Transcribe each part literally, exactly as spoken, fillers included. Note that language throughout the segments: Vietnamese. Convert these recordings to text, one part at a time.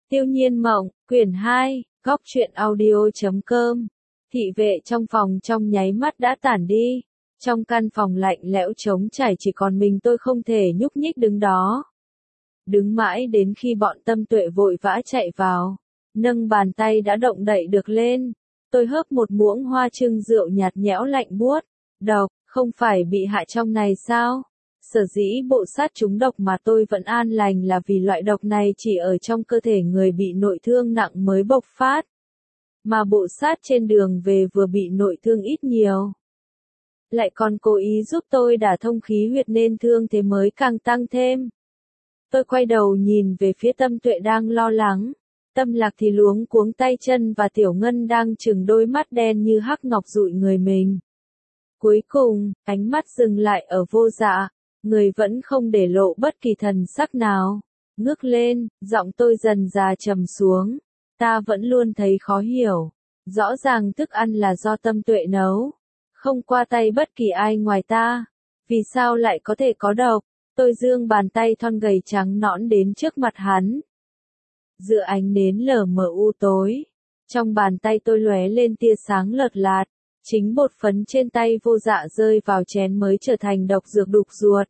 Tiêu Nhiên Mộng, quyển hai, góc truyện audio.com. Thị vệ trong phòng trong nháy mắt đã tản đi. Trong căn phòng lạnh lẽo trống trải chỉ còn mình tôi không thể nhúc nhích đứng đó. Đứng mãi đến khi bọn Tâm Tuệ vội vã chạy vào. Nâng bàn tay đã động đậy được lên. Tôi hớp một muỗng hoa trưng rượu nhạt nhẽo lạnh buốt. Độc, không phải bị hại trong này sao? Sở dĩ bộ sát trúng độc mà tôi vẫn an lành là vì loại độc này chỉ ở trong cơ thể người bị nội thương nặng mới bộc phát. Mà bộ sát trên đường về vừa bị nội thương ít nhiều. Lại còn cố ý giúp tôi đả thông khí huyệt nên thương thế mới càng tăng thêm. Tôi quay đầu nhìn về phía Tâm Tuệ đang lo lắng. Tâm Lạc thì luống cuống tay chân và Tiểu Ngân đang trừng đôi mắt đen như hắc ngọc dụi người mình. Cuối cùng, ánh mắt dừng lại ở Vô Dạ. Người vẫn không để lộ bất kỳ thần sắc nào. Ngước lên, giọng tôi dần già trầm xuống. Ta vẫn luôn thấy khó hiểu. Rõ ràng thức ăn là do Tâm Tuệ nấu. Không qua tay bất kỳ ai ngoài ta. Vì sao lại có thể có độc? Tôi giương bàn tay thon gầy trắng nõn đến trước mặt hắn. Giữa ánh nến lờ mờ u tối. Trong bàn tay tôi lóe lên tia sáng lợt lạt. Chính bột phấn trên tay Vô Dạ rơi vào chén mới trở thành độc dược đục ruột.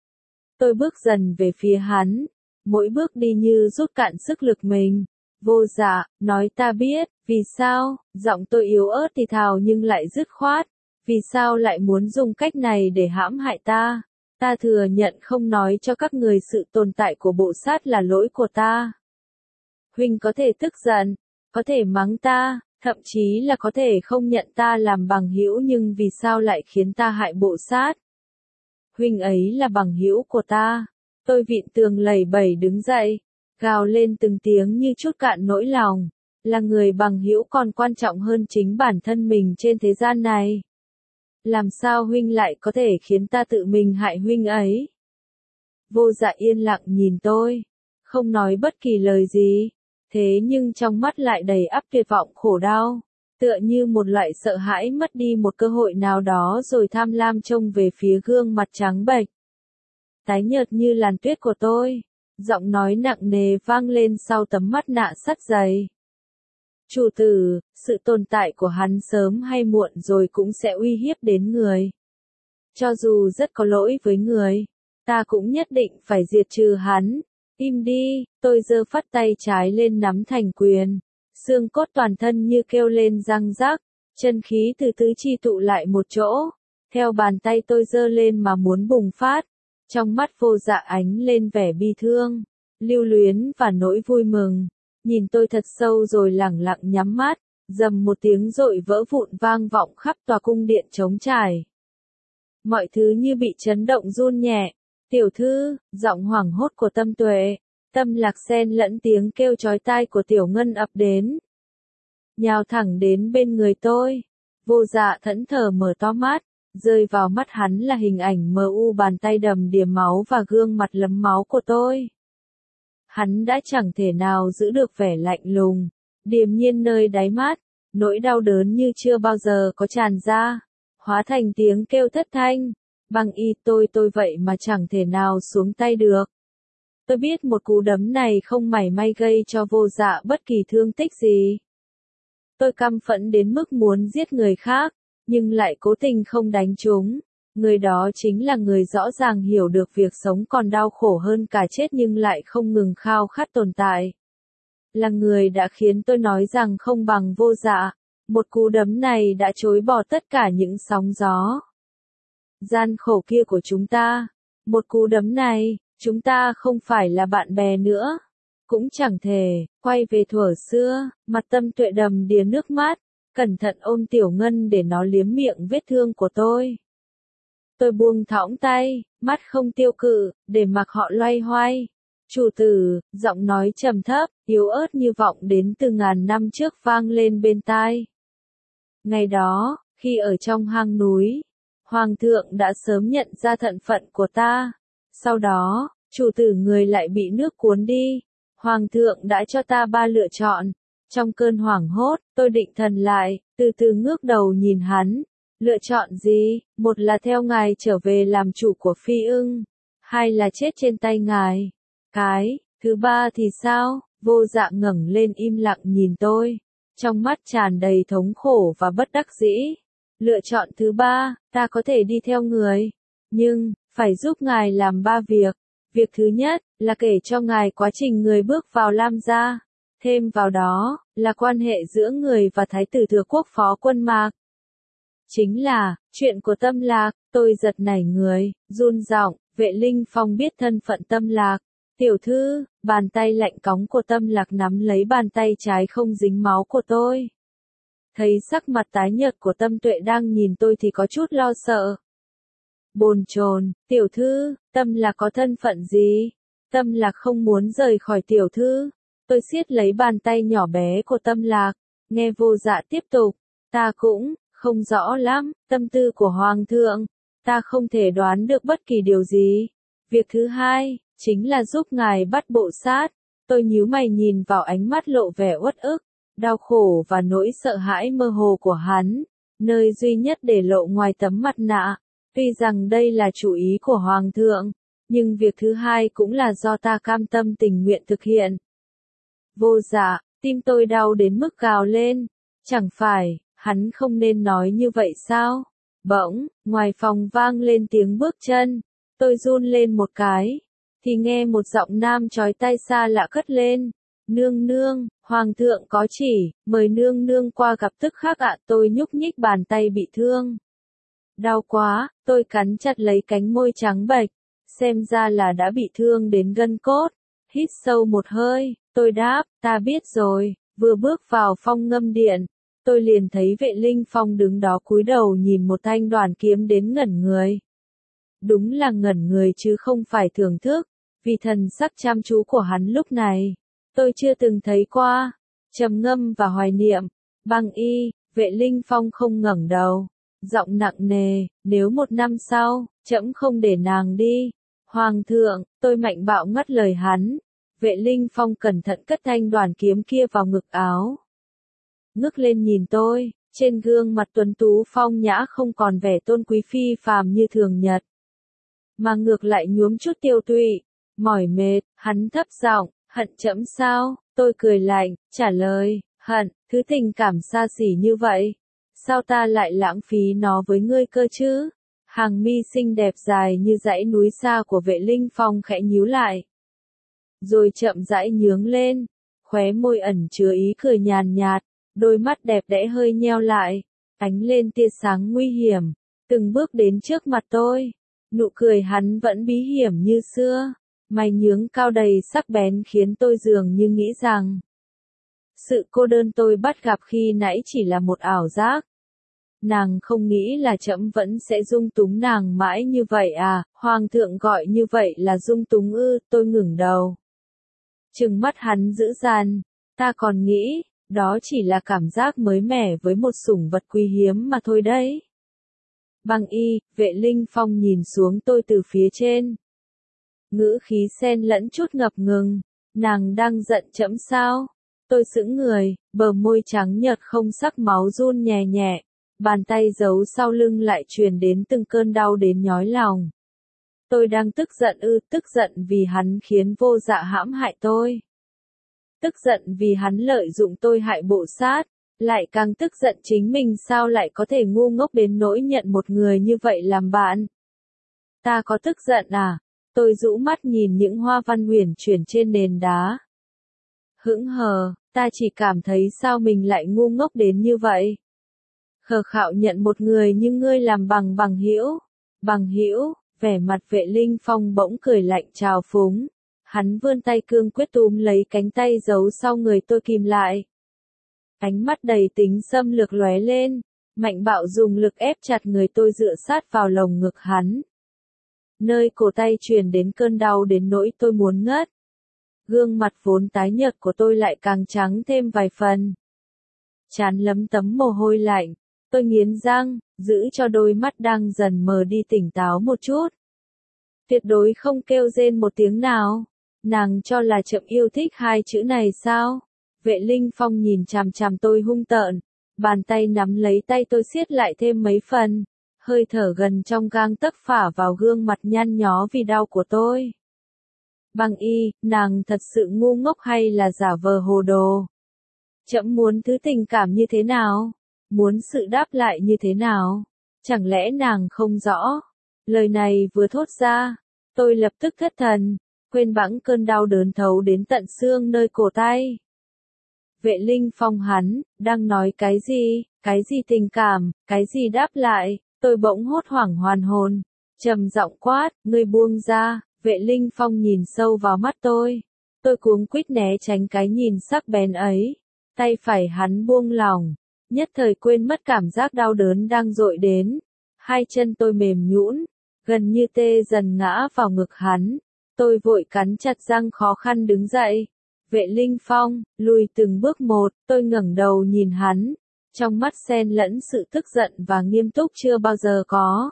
Tôi bước dần về phía hắn, mỗi bước đi như rút cạn sức lực mình. Vô Dạ, nói ta biết, vì sao? Giọng tôi yếu ớt thì thào nhưng lại dứt khoát. Vì sao lại muốn dùng cách này để hãm hại ta? Ta thừa nhận không nói cho các người sự tồn tại của bộ sát là lỗi của ta. Huynh có thể tức giận, có thể mắng ta. Thậm chí là có thể không nhận ta làm bằng hữu nhưng vì sao lại khiến ta hại bộ sát? Huynh ấy là bằng hữu của ta. Tôi vịn tường lầy bẩy đứng dậy, gào lên từng tiếng như chút cạn nỗi lòng. Là người bằng hữu còn quan trọng hơn chính bản thân mình trên thế gian này. Làm sao huynh lại có thể khiến ta tự mình hại huynh ấy? Vô Dạ yên lặng nhìn tôi, không nói bất kỳ lời gì. Thế nhưng trong mắt lại đầy ắp tuyệt vọng khổ đau, tựa như một loại sợ hãi mất đi một cơ hội nào đó rồi tham lam trông về phía gương mặt trắng bệch. Tái nhợt như làn tuyết của tôi, giọng nói nặng nề vang lên sau tấm mắt nạ sắt dày. Chủ tử, sự tồn tại của hắn sớm hay muộn rồi cũng sẽ uy hiếp đến người. Cho dù rất có lỗi với người, ta cũng nhất định phải diệt trừ hắn. Im đi, tôi giơ phát tay trái lên nắm thành quyền. Xương cốt toàn thân như kêu lên răng rắc, chân khí từ tứ chi tụ lại một chỗ. Theo bàn tay tôi giơ lên mà muốn bùng phát. Trong mắt Vô Dạ ánh lên vẻ bi thương, lưu luyến và nỗi vui mừng. Nhìn tôi thật sâu rồi lẳng lặng nhắm mắt, dầm một tiếng rội vỡ vụn vang vọng khắp tòa cung điện trống trải. Mọi thứ như bị chấn động run nhẹ. Tiểu thư, giọng hoảng hốt của Tâm Tuệ, Tâm Lạc xen lẫn tiếng kêu chói tai của Tiểu Ngân ập đến. Nhào thẳng đến bên người tôi. Vô Dạ thẫn thờ mở to mắt, rơi vào mắt hắn là hình ảnh mờ u bàn tay đầm đìa máu và gương mặt lấm máu của tôi. Hắn đã chẳng thể nào giữ được vẻ lạnh lùng, điềm nhiên nơi đáy mắt, nỗi đau đớn như chưa bao giờ có tràn ra, hóa thành tiếng kêu thất thanh. Băng y tôi tôi vậy mà chẳng thể nào xuống tay được. Tôi biết một cú đấm này không mảy may gây cho Vô Dạ bất kỳ thương tích gì. Tôi căm phẫn đến mức muốn giết người khác, nhưng lại cố tình không đánh chúng. Người đó chính là người rõ ràng hiểu được việc sống còn đau khổ hơn cả chết nhưng lại không ngừng khao khát tồn tại. Là người đã khiến tôi nói rằng không bằng Vô Dạ. Một cú đấm này đã chối bỏ tất cả những sóng gió gian khổ kia của chúng ta. Một cú đấm này, chúng ta không phải là bạn bè nữa. Cũng chẳng thể, quay về thuở xưa, mặt Tâm Tuệ đầm đìa nước mắt, cẩn thận ôm Tiểu Ngân để nó liếm miệng vết thương của tôi. Tôi buông thõng tay, mắt không tiêu cự, để mặc họ loay hoay. Chủ tử, giọng nói trầm thấp, yếu ớt như vọng đến từ ngàn năm trước vang lên bên tai. Ngày đó, khi ở trong hang núi, Hoàng thượng đã sớm nhận ra thận phận của ta. Sau đó, chủ tử người lại bị nước cuốn đi. Hoàng thượng đã cho ta ba lựa chọn. Trong cơn hoảng hốt, tôi định thần lại, từ từ ngước đầu nhìn hắn. Lựa chọn gì? Một là theo ngài trở về làm chủ của Phi Ưng. Hai là chết trên tay ngài. Cái, thứ ba thì sao? Vô Dạ ngẩng lên im lặng nhìn tôi, trong mắt tràn đầy thống khổ và bất đắc dĩ. Lựa chọn thứ ba, ta có thể đi theo người, nhưng, phải giúp ngài làm ba việc. Việc thứ nhất, là kể cho ngài quá trình người bước vào Lam gia. Thêm vào đó, là quan hệ giữa người và Thái tử Thừa Quốc Phó Quân Mạc. Chính là, chuyện của Tâm Lạc. Tôi giật nảy người, run giọng, Vệ Linh Phong biết thân phận Tâm Lạc. Tiểu thư, bàn tay lạnh cóng của Tâm Lạc nắm lấy bàn tay trái không dính máu của tôi. Thấy sắc mặt tái nhợt của Tâm Tuệ đang nhìn tôi thì có chút lo sợ. Bồn chồn, tiểu thư, Tâm Lạc có thân phận gì? Tâm Lạc không muốn rời khỏi tiểu thư. Tôi siết lấy bàn tay nhỏ bé của Tâm Lạc, nghe Vô Dạ tiếp tục. Ta cũng, không rõ lắm, tâm tư của Hoàng thượng. Ta không thể đoán được bất kỳ điều gì. Việc thứ hai, chính là giúp ngài bắt bộ sát. Tôi nhíu mày nhìn vào ánh mắt lộ vẻ uất ức, đau khổ và nỗi sợ hãi mơ hồ của hắn, nơi duy nhất để lộ ngoài tấm mặt nạ. Tuy rằng đây là chủ ý của Hoàng thượng, nhưng việc thứ hai cũng là do ta cam tâm tình nguyện thực hiện. Vô Dạ, tim tôi đau đến mức gào lên. Chẳng phải, hắn không nên nói như vậy sao? Bỗng, ngoài phòng vang lên tiếng bước chân. Tôi run lên một cái, thì nghe một giọng nam chói tai xa lạ cất lên. Nương nương, Hoàng thượng có chỉ, mời nương nương qua gặp tức khắc ạ. Tôi nhúc nhích bàn tay bị thương. Đau quá, tôi cắn chặt lấy cánh môi trắng bệch, xem ra là đã bị thương đến gân cốt. Hít sâu một hơi, tôi đáp, ta biết rồi. Vừa bước vào Phong Ngâm Điện, tôi liền thấy Vệ Linh Phong đứng đó cúi đầu nhìn một thanh đoàn kiếm đến ngẩn người. Đúng là ngẩn người chứ không phải thưởng thức, vì thần sắc chăm chú của hắn lúc này, tôi chưa từng thấy qua. Trầm ngâm và hoài niệm, Băng Y, Vệ Linh Phong không ngẩng đầu, giọng nặng nề, nếu một năm sau, trẫm không để nàng đi. Hoàng thượng, tôi mạnh bạo ngắt lời hắn. Vệ Linh Phong cẩn thận cất thanh đoàn kiếm kia vào ngực áo. Ngước lên nhìn tôi, trên gương mặt tuấn tú phong nhã không còn vẻ tôn quý phi phàm như thường nhật, mà ngược lại nhuốm chút tiêu tụy, mỏi mệt. Hắn thấp giọng, hận trẫm sao? Tôi cười lạnh, trả lời, hận, thứ tình cảm xa xỉ như vậy. Sao ta lại lãng phí nó với ngươi cơ chứ? Hàng mi xinh đẹp dài như dãy núi xa của Vệ Linh Phong khẽ nhíu lại, rồi chậm rãi nhướng lên, khóe môi ẩn chứa ý cười nhàn nhạt, đôi mắt đẹp đẽ hơi nheo lại, ánh lên tia sáng nguy hiểm, từng bước đến trước mặt tôi. Nụ cười hắn vẫn bí hiểm như xưa, mày nhướng cao đầy sắc bén khiến tôi dường như nghĩ rằng sự cô đơn tôi bắt gặp khi nãy chỉ là một ảo giác. Nàng không nghĩ là trẫm vẫn sẽ dung túng nàng mãi như vậy à? Hoàng thượng gọi như vậy là dung túng ư? Tôi ngẩng đầu, trừng mắt hắn dữ dằn. Ta còn nghĩ, đó chỉ là cảm giác mới mẻ với một sủng vật quý hiếm mà thôi đấy. Băng Y, Vệ Linh Phong nhìn xuống tôi từ phía trên, ngữ khí xen lẫn chút ngập ngừng. Nàng đang giận trẫm sao? Tôi sững người, bờ môi trắng nhợt không sắc máu run nhẹ nhẹ, bàn tay giấu sau lưng lại truyền đến từng cơn đau đến nhói lòng. Tôi đang tức giận ư? Tức giận vì hắn khiến Vô Dạ hãm hại tôi. Tức giận vì hắn lợi dụng tôi hại bộ sát. Lại càng tức giận chính mình sao lại có thể ngu ngốc đến nỗi nhận một người như vậy làm bạn. Ta có tức giận à? Tôi rũ mắt nhìn những hoa văn huyền chuyển trên nền đá. Hững hờ, ta chỉ cảm thấy sao mình lại ngu ngốc đến như vậy. Khờ khạo nhận một người như ngươi làm bằng bằng hữu. Bằng hữu, vẻ mặt Vệ Linh Phong bỗng cười lạnh trào phúng. Hắn vươn tay cương quyết túm lấy cánh tay giấu sau người tôi kìm lại. Ánh mắt đầy tính xâm lược lóe lên, mạnh bạo dùng lực ép chặt người tôi dựa sát vào lồng ngực hắn. Nơi cổ tay truyền đến cơn đau đến nỗi tôi muốn ngất. Gương mặt vốn tái nhợt của tôi lại càng trắng thêm vài phần. Trán lấm tấm mồ hôi lạnh, tôi nghiến răng, giữ cho đôi mắt đang dần mờ đi tỉnh táo một chút. Tuyệt đối không kêu rên một tiếng nào. Nàng cho là chậm yêu thích hai chữ này sao? Vệ Linh Phong nhìn chằm chằm tôi hung tợn, bàn tay nắm lấy tay tôi siết lại thêm mấy phần, hơi thở gần trong gang tấc phả vào gương mặt nhăn nhó vì đau của tôi. Băng y, nàng thật sự ngu ngốc hay là giả vờ hồ đồ? Trẫm muốn thứ tình cảm như thế nào? Muốn sự đáp lại như thế nào? Chẳng lẽ nàng không rõ? Lời này vừa thốt ra, tôi lập tức thất thần, quên bẵng cơn đau đớn thấu đến tận xương nơi cổ tay. Vệ Linh Phong hắn, đang nói cái gì, cái gì tình cảm, cái gì đáp lại, tôi bỗng hốt hoảng hoàn hồn, trầm giọng quát, ngươi buông ra. Vệ Linh Phong nhìn sâu vào mắt tôi, tôi cuống quýt né tránh cái nhìn sắc bén ấy, tay phải hắn buông lỏng, nhất thời quên mất cảm giác đau đớn đang dội đến, hai chân tôi mềm nhũn, gần như tê dần ngã vào ngực hắn, tôi vội cắn chặt răng khó khăn đứng dậy. Vệ Linh Phong, lùi từng bước một, tôi ngẩng đầu nhìn hắn, trong mắt xen lẫn sự tức giận và nghiêm túc chưa bao giờ có.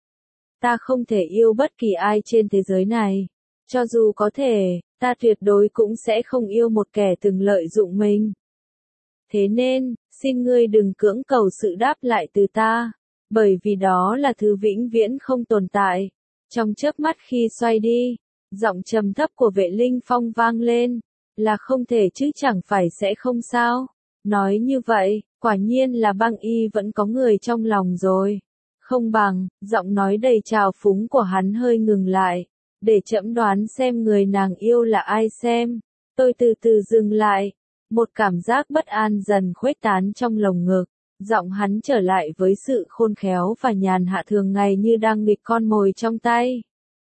Ta không thể yêu bất kỳ ai trên thế giới này. Cho dù có thể, ta tuyệt đối cũng sẽ không yêu một kẻ từng lợi dụng mình. Thế nên, xin ngươi đừng cưỡng cầu sự đáp lại từ ta, bởi vì đó là thứ vĩnh viễn không tồn tại. Trong chớp mắt khi xoay đi, giọng trầm thấp của Vệ Linh Phong vang lên, là không thể chứ chẳng phải sẽ không sao. Nói như vậy, quả nhiên là Băng Y vẫn có người trong lòng rồi. Không bằng, giọng nói đầy trào phúng của hắn hơi ngừng lại, để trẫm đoán xem người nàng yêu là ai xem. Tôi từ từ dừng lại, một cảm giác bất an dần khuếch tán trong lồng ngực, giọng hắn trở lại với sự khôn khéo và nhàn hạ thường ngày như đang nghịch con mồi trong tay.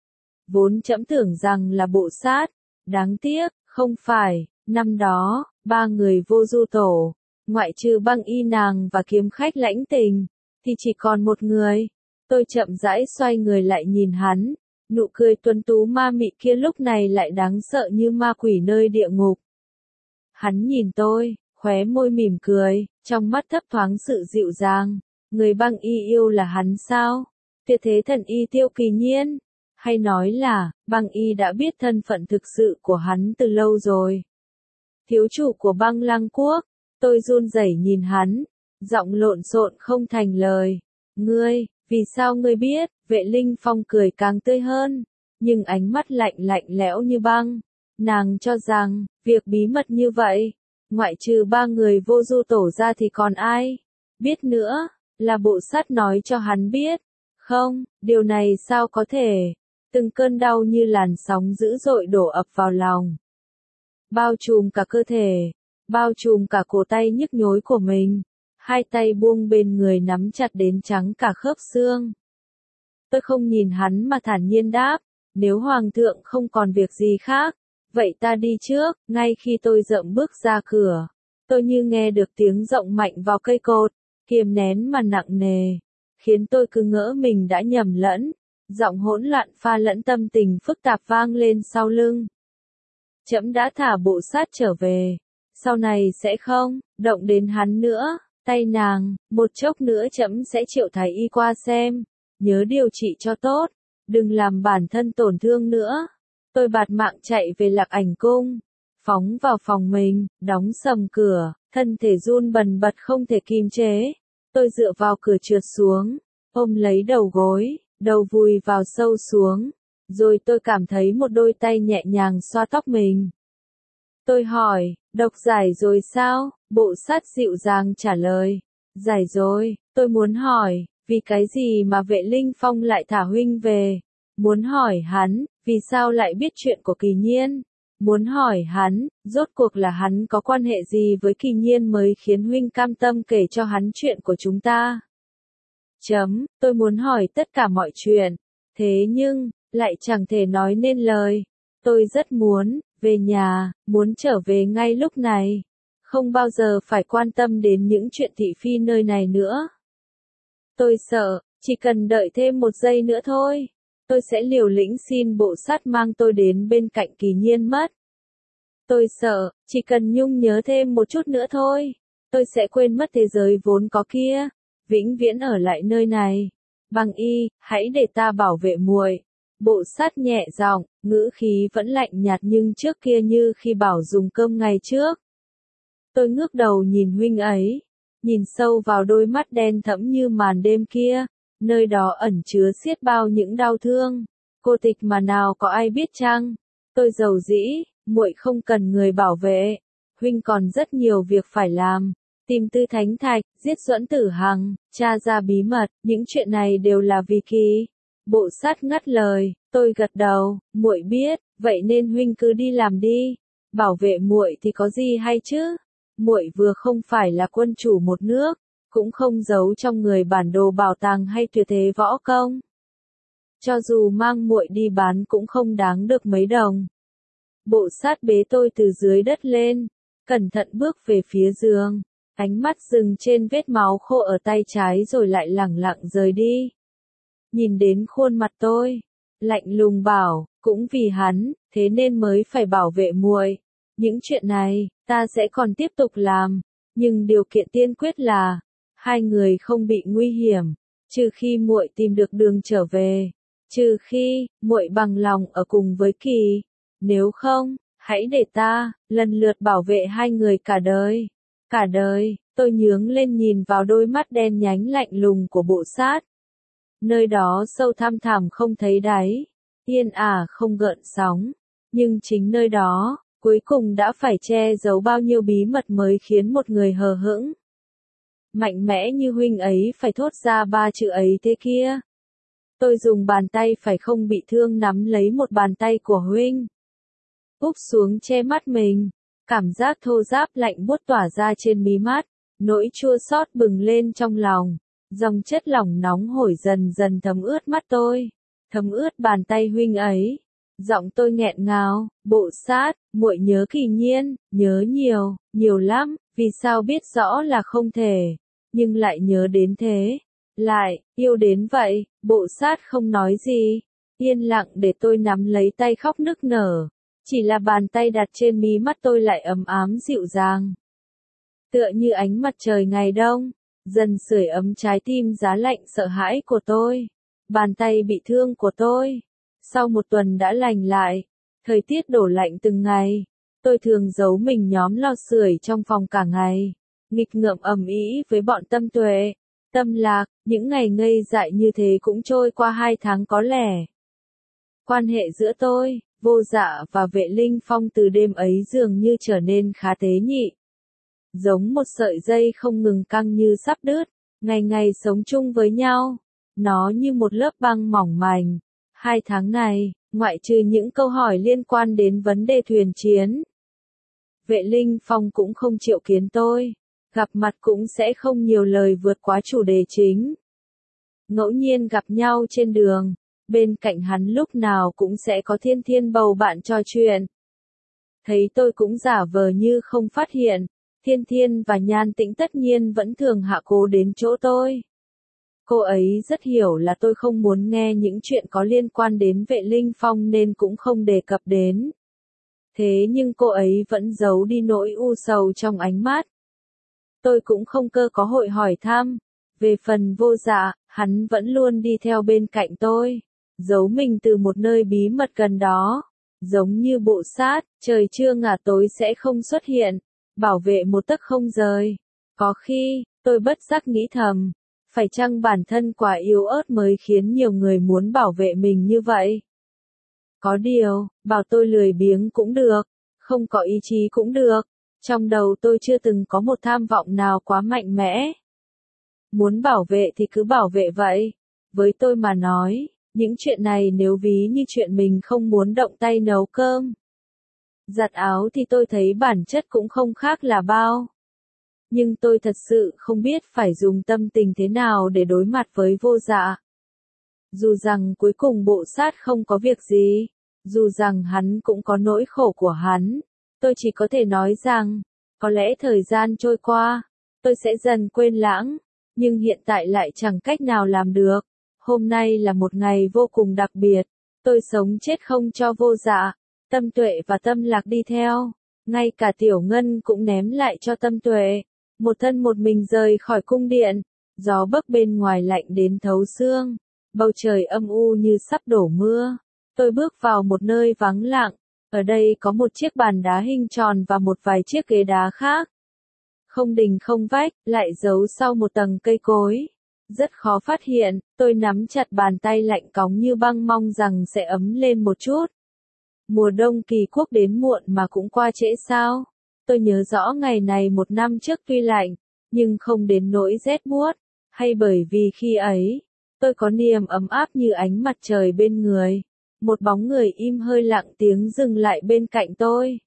Vốn trẫm tưởng rằng là Bộ Sát, đáng tiếc, không phải, năm đó, ba người vô du tổ, ngoại trừ Băng Y nàng và kiếm khách lãnh tình, thì chỉ còn một người. Tôi chậm rãi xoay người lại nhìn hắn, nụ cười tuấn tú ma mị kia lúc này lại đáng sợ như ma quỷ nơi địa ngục. Hắn nhìn tôi, khóe môi mỉm cười, trong mắt thấp thoáng sự dịu dàng. Người Băng Y yêu là hắn sao? Tuyệt thế thần y Tiêu Kỳ Nhiên? Hay nói là, Băng Y đã biết thân phận thực sự của hắn từ lâu rồi? Thiếu chủ của Băng Lăng Quốc, tôi run rẩy nhìn hắn, giọng lộn xộn không thành lời. Ngươi, vì sao ngươi biết? Vệ Linh Phong cười càng tươi hơn, nhưng ánh mắt lạnh lạnh lẽo như băng. Nàng cho rằng, việc bí mật như vậy, ngoại trừ ba người vô du tổ ra thì còn ai biết nữa, là Bộ Sát nói cho hắn biết. Không, điều này sao có thể? Từng cơn đau như làn sóng dữ dội đổ ập vào lòng, bao trùm cả cơ thể, bao trùm cả cổ tay nhức nhối của mình. Hai tay buông bên người nắm chặt đến trắng cả khớp xương. Tôi không nhìn hắn mà thản nhiên đáp, nếu Hoàng thượng không còn việc gì khác, vậy ta đi trước. Ngay khi tôi dậm bước ra cửa, tôi như nghe được tiếng rộng mạnh vào cây cột, kiềm nén mà nặng nề, khiến tôi cứ ngỡ mình đã nhầm lẫn. Giọng hỗn loạn pha lẫn tâm tình phức tạp vang lên sau lưng. Trẫm đã thả Bộ Sát trở về, sau này sẽ không động đến hắn nữa. Tay nàng, một chốc nữa trẫm sẽ triệu thái y qua xem, nhớ điều trị cho tốt, đừng làm bản thân tổn thương nữa. Tôi bạt mạng chạy về Lạc Ảnh Cung, phóng vào phòng mình, đóng sầm cửa, thân thể run bần bật không thể kìm chế. Tôi dựa vào cửa trượt xuống, ôm lấy đầu gối, đầu vùi vào sâu xuống, rồi tôi cảm thấy một đôi tay nhẹ nhàng xoa tóc mình. Tôi hỏi, độc giải rồi sao? Bộ Sát dịu dàng trả lời, giải rồi. Tôi muốn hỏi, vì cái gì mà Vệ Linh Phong lại thả huynh về? Muốn hỏi hắn, vì sao lại biết chuyện của Kỳ Nhiên? Muốn hỏi hắn, rốt cuộc là hắn có quan hệ gì với Kỳ Nhiên mới khiến huynh cam tâm kể cho hắn chuyện của chúng ta? Chấm, tôi muốn hỏi tất cả mọi chuyện, thế nhưng, lại chẳng thể nói nên lời. Tôi rất muốn về nhà, muốn trở về ngay lúc này, không bao giờ phải quan tâm đến những chuyện thị phi nơi này nữa. Tôi sợ, chỉ cần đợi thêm một giây nữa thôi, tôi sẽ liều lĩnh xin Bộ Sát mang tôi đến bên cạnh Kỳ Nhiên mất. Tôi sợ, chỉ cần nhung nhớ thêm một chút nữa thôi, tôi sẽ quên mất thế giới vốn có kia, vĩnh viễn ở lại nơi này. Băng Y, hãy để ta bảo vệ muội. Bộ Sát nhẹ giọng, ngữ khí vẫn lạnh nhạt nhưng trước kia như khi bảo dùng cơm ngày trước. Tôi ngước đầu nhìn huynh ấy, nhìn sâu vào đôi mắt đen thẫm như màn đêm kia, nơi đó ẩn chứa xiết bao những đau thương, cô tịch mà nào có ai biết chăng? Tôi dầu dĩ, muội không cần người bảo vệ. Huynh còn rất nhiều việc phải làm. Tìm Tư Thánh Thạch, giết Duẫn Tử Hằng, tra ra bí mật, những chuyện này đều là vì kỳ. Bộ sát ngắt lời, tôi gật đầu, muội biết, vậy nên huynh cứ đi làm đi. Bảo vệ muội thì có gì hay chứ? Muội vừa không phải là quân chủ một nước, cũng không giấu trong người bản đồ bảo tàng hay tuyệt thế võ công. Cho dù mang muội đi bán cũng không đáng được mấy đồng. Bộ sát bế tôi từ dưới đất lên, cẩn thận bước về phía giường, ánh mắt dừng trên vết máu khô ở tay trái rồi lại lẳng lặng rời đi. Nhìn đến khuôn mặt tôi, lạnh lùng bảo, cũng vì hắn, thế nên mới phải bảo vệ muội. Những chuyện này, ta sẽ còn tiếp tục làm, nhưng điều kiện tiên quyết là, hai người không bị nguy hiểm, trừ khi muội tìm được đường trở về, trừ khi, muội bằng lòng ở cùng với Kỳ, nếu không, hãy để ta, lần lượt bảo vệ hai người cả đời. Cả đời, tôi nhướng lên nhìn vào đôi mắt đen nhánh lạnh lùng của bộ sát. Nơi đó sâu thăm thẳm không thấy đáy, yên ả không gợn sóng, nhưng chính nơi đó, cuối cùng đã phải che giấu bao nhiêu bí mật mới khiến một người hờ hững. Mạnh mẽ như huynh ấy phải thốt ra ba chữ ấy thế kia. Tôi dùng bàn tay phải không bị thương nắm lấy một bàn tay của huynh. Úp xuống che mắt mình, cảm giác thô ráp lạnh buốt tỏa ra trên mí mắt, nỗi chua xót bừng lên trong lòng. Dòng chất lỏng nóng hổi dần dần thấm ướt mắt tôi, thấm ướt bàn tay huynh ấy. Giọng tôi nghẹn ngào, bộ sát, muội nhớ Kỳ Nhiên, nhớ nhiều, nhiều lắm, vì sao biết rõ là không thể, nhưng lại nhớ đến thế, lại, yêu đến vậy, bộ sát không nói gì, yên lặng để tôi nắm lấy tay khóc nức nở, chỉ là bàn tay đặt trên mí mắt tôi lại ấm ám dịu dàng. Tựa như ánh mặt trời ngày đông, dần sưởi ấm trái tim giá lạnh sợ hãi của tôi, bàn tay bị thương của tôi. Sau một tuần đã lành lại, thời tiết đổ lạnh từng ngày, tôi thường giấu mình nhóm lò sưởi trong phòng cả ngày, nghịch ngợm ầm ĩ với bọn Tâm Tuệ, Tâm Lạc, những ngày ngây dại như thế cũng trôi qua hai tháng có lẽ. Quan hệ giữa tôi, Vô Dạ và Vệ Linh Phong từ đêm ấy dường như trở nên khá tế nhị. Giống một sợi dây không ngừng căng như sắp đứt, ngày ngày sống chung với nhau, nó như một lớp băng mỏng manh. Hai tháng này, ngoại trừ những câu hỏi liên quan đến vấn đề thuyền chiến, Vệ Linh Phong cũng không triệu kiến tôi, gặp mặt cũng sẽ không nhiều lời vượt quá chủ đề chính. Ngẫu nhiên gặp nhau trên đường, bên cạnh hắn lúc nào cũng sẽ có Thiên Thiên bầu bạn trò chuyện. Thấy tôi cũng giả vờ như không phát hiện, Thiên Thiên và Nhan Tĩnh tất nhiên vẫn thường hạ cố đến chỗ tôi. Cô ấy rất hiểu là tôi không muốn nghe những chuyện có liên quan đến Vệ Linh Phong nên cũng không đề cập đến. Thế nhưng cô ấy vẫn giấu đi nỗi u sầu trong ánh mắt. Tôi cũng không cơ có hội hỏi thăm. Về phần Vô Dạ, hắn vẫn luôn đi theo bên cạnh tôi, giấu mình từ một nơi bí mật gần đó. Giống như bộ sát, trời chưa ngả tối sẽ không xuất hiện, bảo vệ một tấc không rời. Có khi, tôi bất giác nghĩ thầm, phải chăng bản thân quá yếu ớt mới khiến nhiều người muốn bảo vệ mình như vậy? Có điều, bảo tôi lười biếng cũng được, không có ý chí cũng được. Trong đầu tôi chưa từng có một tham vọng nào quá mạnh mẽ. Muốn bảo vệ thì cứ bảo vệ vậy. Với tôi mà nói, những chuyện này nếu ví như chuyện mình không muốn động tay nấu cơm, giặt áo thì tôi thấy bản chất cũng không khác là bao. Nhưng tôi thật sự không biết phải dùng tâm tình thế nào để đối mặt với Vô Dạ. Dù rằng cuối cùng bộ sát không có việc gì, dù rằng hắn cũng có nỗi khổ của hắn, tôi chỉ có thể nói rằng, có lẽ thời gian trôi qua, tôi sẽ dần quên lãng, nhưng hiện tại lại chẳng cách nào làm được. Hôm nay là một ngày vô cùng đặc biệt, tôi sống chết không cho Vô Dạ, Tâm Tuệ và Tâm Lạc đi theo, ngay cả Tiểu Ngân cũng ném lại cho Tâm Tuệ. Một thân một mình rời khỏi cung điện, gió bấc bên ngoài lạnh đến thấu xương, bầu trời âm u như sắp đổ mưa. Tôi bước vào một nơi vắng lặng, ở đây có một chiếc bàn đá hình tròn và một vài chiếc ghế đá khác. Không đình không vách, lại giấu sau một tầng cây cối. Rất khó phát hiện, tôi nắm chặt bàn tay lạnh cóng như băng mong rằng sẽ ấm lên một chút. Mùa đông kỳ quốc đến muộn mà cũng qua trễ sao? Tôi nhớ rõ ngày này một năm trước tuy lạnh, nhưng không đến nỗi rét buốt, hay bởi vì khi ấy, tôi có niềm ấm áp như ánh mặt trời bên người. Một bóng người im hơi lặng tiếng dừng lại bên cạnh tôi.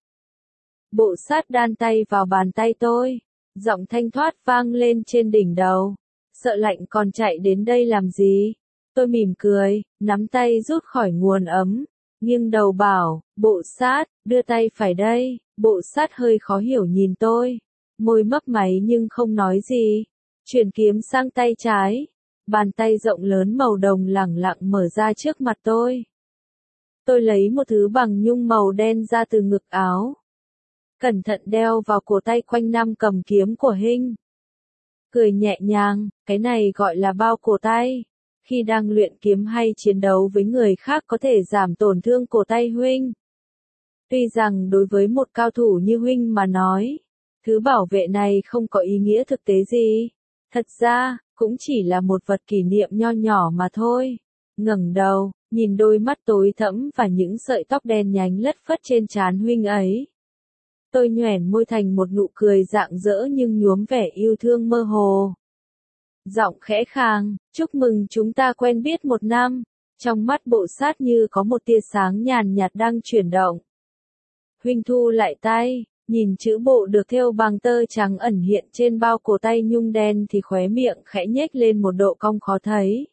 Bộ sát đan tay vào bàn tay tôi, giọng thanh thoát vang lên trên đỉnh đầu. Sợ lạnh còn chạy đến đây làm gì? Tôi mỉm cười, nắm tay rút khỏi nguồn ấm, nghiêng đầu bảo, bộ sát, đưa tay phải đây. Bộ sát hơi khó hiểu nhìn tôi, môi mấp máy nhưng không nói gì. Chuyển kiếm sang tay trái, bàn tay rộng lớn màu đồng lẳng lặng mở ra trước mặt tôi. Tôi lấy một thứ bằng nhung màu đen ra từ ngực áo, cẩn thận đeo vào cổ tay quanh năm cầm kiếm của Hinh. Cười nhẹ nhàng, cái này gọi là bao cổ tay. Khi đang luyện kiếm hay chiến đấu với người khác có thể giảm tổn thương cổ tay huynh. Tuy rằng đối với một cao thủ như huynh mà nói, thứ bảo vệ này không có ý nghĩa thực tế gì. Thật ra, cũng chỉ là một vật kỷ niệm nho nhỏ mà thôi. Ngẩng đầu, nhìn đôi mắt tối thẫm và những sợi tóc đen nhánh lất phất trên trán huynh ấy. Tôi nhoẻn môi thành một nụ cười rạng rỡ nhưng nhuốm vẻ yêu thương mơ hồ. Giọng khẽ khàng, chúc mừng chúng ta quen biết một năm. Trong mắt bộ sát như có một tia sáng nhàn nhạt đang chuyển động. Huynh thu lại tay, nhìn chữ bộ được thêu bằng tơ trắng ẩn hiện trên bao cổ tay nhung đen thì khóe miệng khẽ nhếch lên một độ cong khó thấy.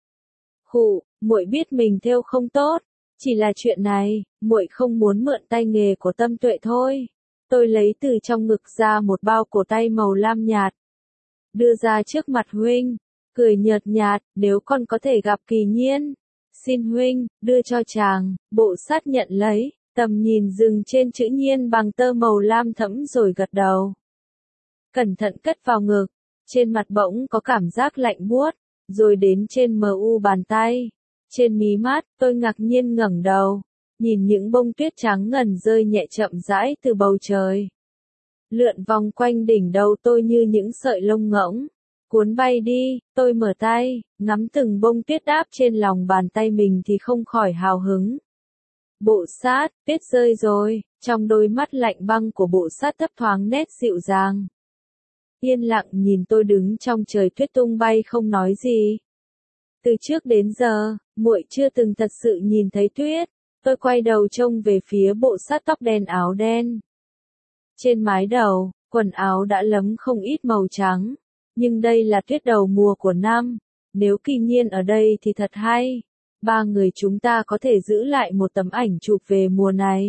Khụ, muội biết mình thêu không tốt, chỉ là chuyện này, muội không muốn mượn tay nghề của Tâm Tuệ thôi. Tôi lấy từ trong ngực ra một bao cổ tay màu lam nhạt, đưa ra trước mặt huynh, cười nhợt nhạt, nếu con có thể gặp Kỳ Nhiên, xin huynh đưa cho chàng. Bộ sát nhận lấy, tầm nhìn dừng trên chữ Nhiên bằng tơ màu lam thẫm rồi gật đầu. Cẩn thận cất vào ngực, trên mặt bỗng có cảm giác lạnh buốt, rồi đến trên mờ u bàn tay, trên mí mắt. Tôi ngạc nhiên ngẩng đầu, nhìn những bông tuyết trắng ngần rơi nhẹ chậm rãi từ bầu trời, lượn vòng quanh đỉnh đầu tôi như những sợi lông ngỗng, cuốn bay đi. Tôi mở tay, ngắm từng bông tuyết đáp trên lòng bàn tay mình thì không khỏi hào hứng. Bộ sát, tuyết rơi rồi. Trong đôi mắt lạnh băng của bộ sát thấp thoáng nét dịu dàng. Yên lặng nhìn tôi đứng trong trời tuyết tung bay không nói gì. Từ trước đến giờ, muội chưa từng thật sự nhìn thấy tuyết. Tôi quay đầu trông về phía bộ sát tóc đen áo đen. Trên mái đầu, quần áo đã lấm không ít màu trắng. Nhưng đây là tuyết đầu mùa của năm. Nếu Kỳ Nhiên ở đây thì thật hay. Ba người chúng ta có thể giữ lại một tấm ảnh chụp về mùa này.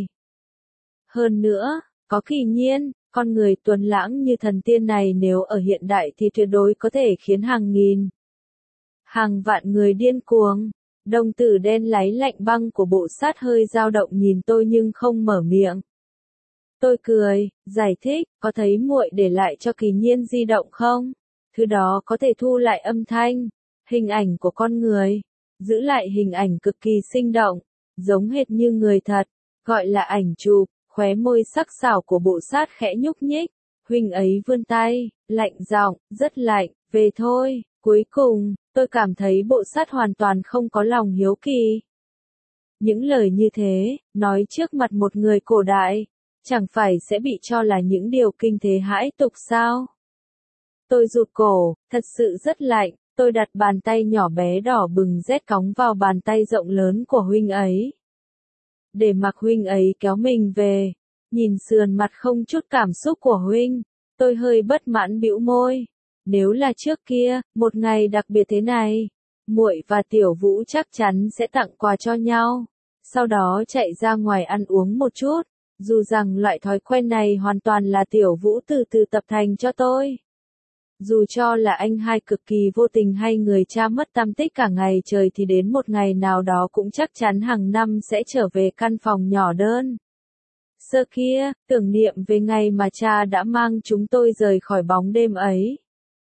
Hơn nữa, có Kỳ Nhiên, con người tuấn lãng như thần tiên này nếu ở hiện đại thì tuyệt đối có thể khiến hàng nghìn, hàng vạn người điên cuồng. Đồng tử đen láy lạnh băng của bộ sát hơi dao động nhìn tôi nhưng không mở miệng. Tôi cười, giải thích, có thấy muội để lại cho Kỳ Nhiên di động không? Thứ đó có thể thu lại âm thanh, hình ảnh của con người, giữ lại hình ảnh cực kỳ sinh động, giống hệt như người thật, gọi là ảnh chụp. Khóe môi sắc sảo của bộ sát khẽ nhúc nhích, huynh ấy vươn tay, lạnh giọng, rất lạnh, về thôi. Cuối cùng, tôi cảm thấy bộ sát hoàn toàn không có lòng hiếu kỳ. Những lời như thế, nói trước mặt một người cổ đại, chẳng phải sẽ bị cho là những điều kinh thế hãi tục sao? Tôi rụt cổ, thật sự rất lạnh. Tôi đặt bàn tay nhỏ bé đỏ bừng rét cóng vào bàn tay rộng lớn của huynh ấy. Để mặc huynh ấy kéo mình về, nhìn sườn mặt không chút cảm xúc của huynh, tôi hơi bất mãn bĩu môi. Nếu là trước kia, một ngày đặc biệt thế này, muội và Tiểu Vũ chắc chắn sẽ tặng quà cho nhau, sau đó chạy ra ngoài ăn uống một chút, dù rằng loại thói quen này hoàn toàn là Tiểu Vũ từ từ tập thành cho tôi. Dù cho là anh hai cực kỳ vô tình hay người cha mất tăm tích cả ngày trời thì đến một ngày nào đó cũng chắc chắn hàng năm sẽ trở về căn phòng nhỏ đơn sơ kia, tưởng niệm về ngày mà cha đã mang chúng tôi rời khỏi bóng đêm ấy.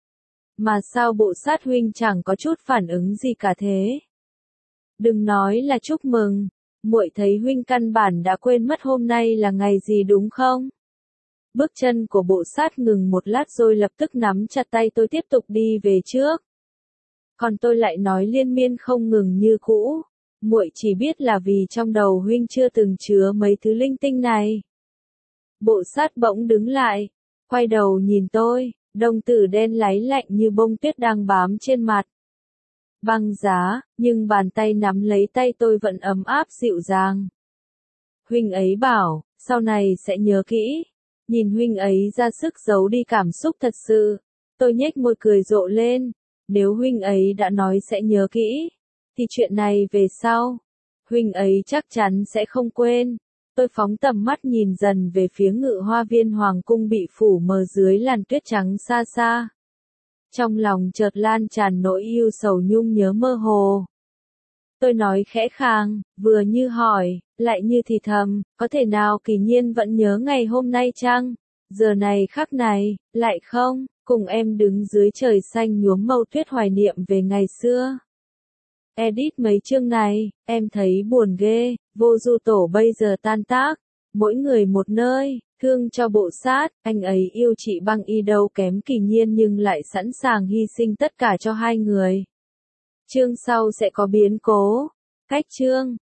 Mà sao bộ sát huynh chẳng có chút phản ứng gì cả thế? Đừng nói là chúc mừng, muội thấy huynh căn bản đã quên mất hôm nay là ngày gì đúng không? Bước chân của bộ sát ngừng một lát rồi lập tức nắm chặt tay tôi tiếp tục đi về trước. Còn tôi lại nói liên miên không ngừng như cũ. muội chỉ biết là vì trong đầu huynh chưa từng chứa mấy thứ linh tinh này. Bộ sát bỗng đứng lại, quay đầu nhìn tôi, đồng tử đen láy lạnh như bông tuyết đang bám trên mặt. Băng giá, nhưng bàn tay nắm lấy tay tôi vẫn ấm áp dịu dàng. Huynh ấy bảo, sau này sẽ nhớ kỹ. Nhìn huynh ấy ra sức giấu đi cảm xúc thật sự. Tôi nhếch môi cười rộ lên. Nếu huynh ấy đã nói sẽ nhớ kỹ, thì chuyện này về sau, huynh ấy chắc chắn sẽ không quên. Tôi phóng tầm mắt nhìn dần về phía ngự hoa viên hoàng cung bị phủ mờ dưới làn tuyết trắng xa xa. Trong lòng chợt lan tràn nỗi yêu sầu nhung nhớ mơ hồ. Tôi nói khẽ khàng, vừa như hỏi, lại như thì thầm, có thể nào Kỳ Nhiên vẫn nhớ ngày hôm nay chăng? Giờ này khắc này, lại không, cùng em đứng dưới trời xanh nhuốm màu tuyết hoài niệm về ngày xưa. Edit mấy chương này, em thấy buồn ghê, Vô Du Tổ bây giờ tan tác, mỗi người một nơi, thương cho bộ sát, anh ấy yêu chị Băng Y đâu kém Kỳ Nhiên nhưng lại sẵn sàng hy sinh tất cả cho hai người. Chương sau sẽ có biến cố. Cách chương